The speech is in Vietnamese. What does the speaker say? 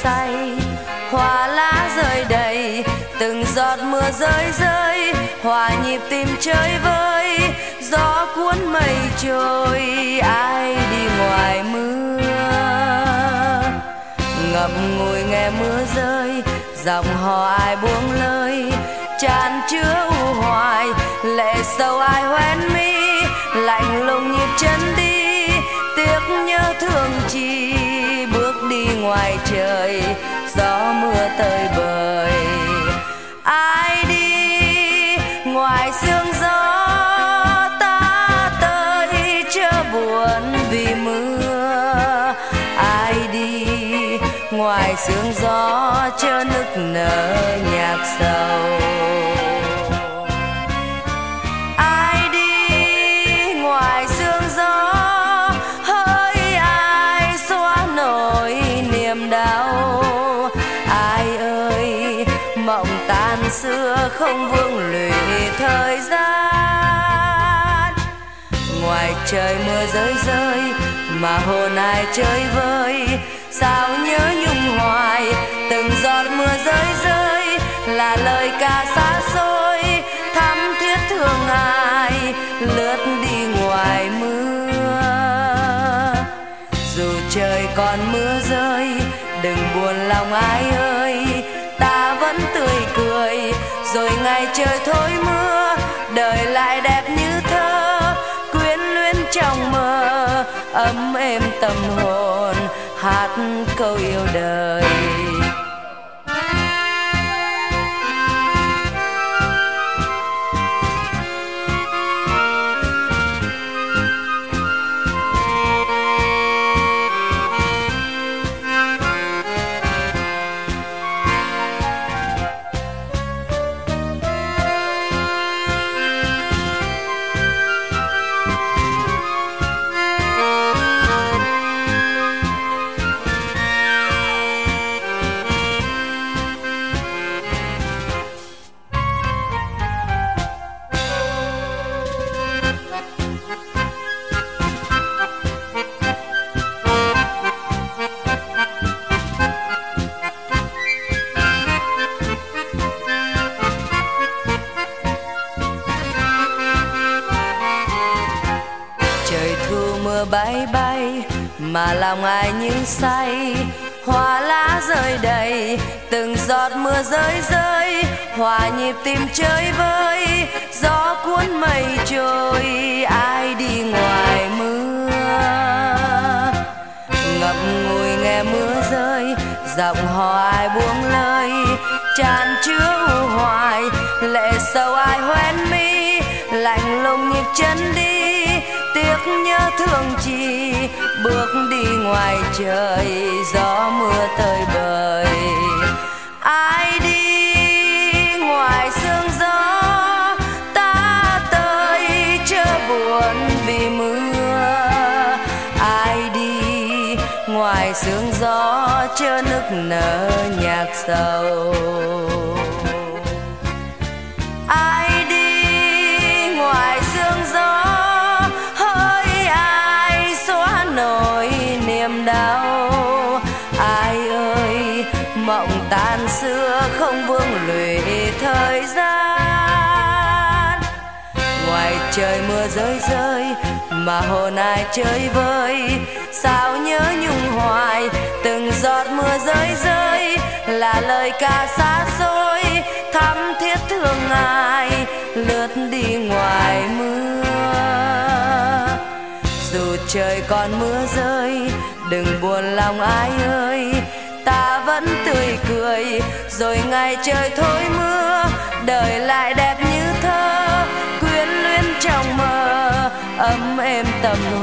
say, hoa lá rơi đầy, từng giọt mưa rơi rơi, hòa nhịp tim chơi vơi, gió cuốn mây trôi, ai đi ngoài mưa. Ngậm ngùi nghe mưa rơi, giọng hò ai buông lời, tràn chứa u hoài, lệ sầu ai hoen mi, lạnh lùng nhịp chân đi, tiếc nhớ thương chi, bước đi ngoài trời, gió mưa tơi bời. Ai đi ngoài sương gió, ta tới chớ buồn vì mưa. Ai đi ngoài sương gió, chớ nức nở nhạc sầu. Ai đi ngoài sương gió, hỡi ai xóa nỗi niềm đau. Ai ơi mộng tan xưa không vương lụy thời gian. Ngoài trời mưa rơi rơi mà hồn ai chơi vơi, sao nhớ nhung hoài, từng giọt mưa rơi rơi là lời ca xa xôi, thắm thiết thương ai lướt đi ngoài mưa. Dù trời còn mưa rơi đừng buồn lòng ai ơi, ta vẫn tươi cười, rồi ngày trời thôi mưa, đời lại đẹp như thơ, quyến luyến trong mơ, ấm êm tâm hồn, hát câu yêu đời. Mưa bay bay mà lòng ai như say, hoa lá rơi đầy, từng giọt mưa rơi rơi, hòa nhịp tim chơi vơi, gió cuốn mây trôi, ai đi ngoài mưa. Ngậm ngùi nghe mưa rơi, giọng hò ai buông lời, tràn chứa u hoài, lệ sầu ai hoen mi, lạnh lùng nhịp chân đi, tiếc nhớ thương chi, bước đi ngoài trời, gió mưa tơi bời. Ai đi ngoài sương gió, ta tới chớ buồn vì mưa. Ai đi ngoài sương gió, chớ nức nở nhạc sầu. Ai đi ngoài sương gió, nỗi niềm đau. Ai ơi mộng tan xưa không vương lụy thời gian. Ngoài trời mưa rơi rơi mà hồn ai chơi vơi, sao nhớ nhung hoài, từng giọt mưa rơi rơi là lời ca xa xôi, thắm thiết thương ai lướt đi ngoài mưa. Dù trời còn mưa rơi đừng buồn lòng ai ơi, ta vẫn tươi cười, rồi ngày trời thôi mưa, đời lại đẹp như thơ, quyến luyến trong mơ, ấm êm tâm